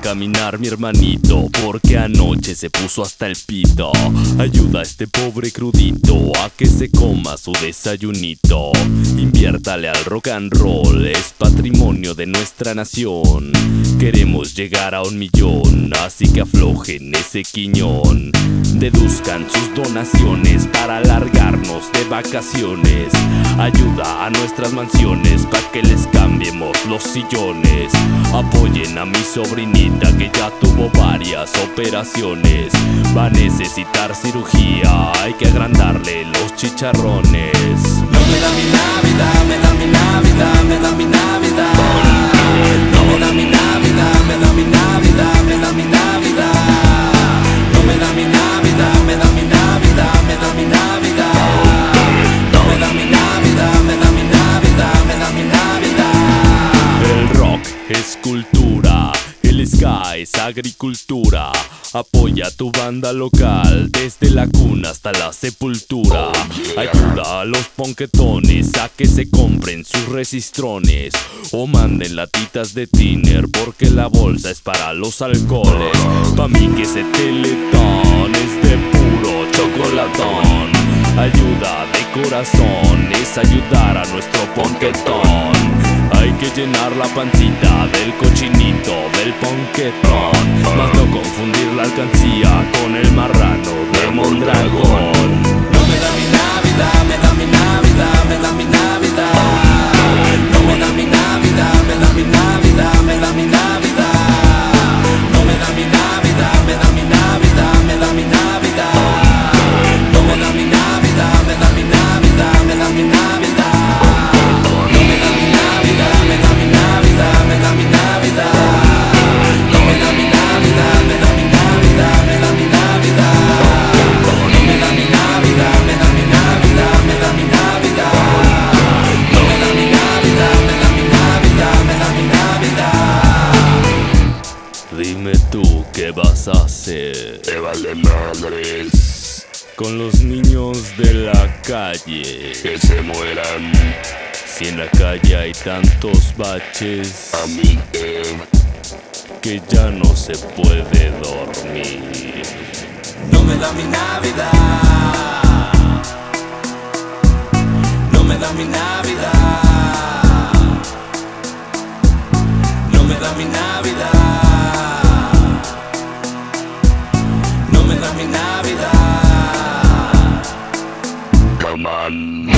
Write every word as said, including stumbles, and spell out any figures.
caminar, mi hermanito, porque anoche se puso hasta el pito. Ayuda a este pobre crudito a que se coma su desayunito. Inviértale al rock and roll, es patrimonio de nuestra nación. Queremos llegar a un millón, así que aflojen ese quiñón. Deduzcan sus donaciones para alargarnos de vacaciones. Ayuda a nuestras mansiones para que les cambiemos los sillones. Apoyen a mi sobrinita que ya tuvo varias operaciones. Va a necesitar cirugía, hay que agrandarle los chicharrones. No me da mi Navidad, me da mi Navidad, me da mi Navidad. No me da mi Navidad, me da mi Navidad, me da mi Navidad. No me da mi Navidad, me da mi Navidad, me da mi Navidad. No me da mi Navidad, me da mi Navidad, me da mi Navidad. El rock es cultura, el ska es agricultura. Apoya a tu banda local desde la cuna hasta la sepultura. Ayuda a los ponquetones a que se compren sus resistrones o manden latitas de tiner porque la bolsa es para los alcoholes. Pa' mí que ese teletón es de puro chocolatón. Ayuda de corazón es ayudar a nuestro ponquetón. Hay que llenar la pancita del cochinito del ponquetón, más no confundir la alcancía con el marrano de Mondragón. No me da mi Navidad, me da mi Navidad, me da mi Navidad. No me da mi Navidad, me da mi Navidad, me da mi Navidad. No me da mi Navidad, me da mi Navidad, me da mi Navidad. No me da mi Navidad, me da mi Navidad, me da mi Navidad. Dime tú, ¿qué vas a hacer? Te vale madres con los niños de la calle, que se mueran. Si en la calle hay tantos baches, A mí eh, que ya no se puede dormir. No me da mi Navidad. No me da mi Navidad. No me da mi Navidad. No me da mi Navidad. come on.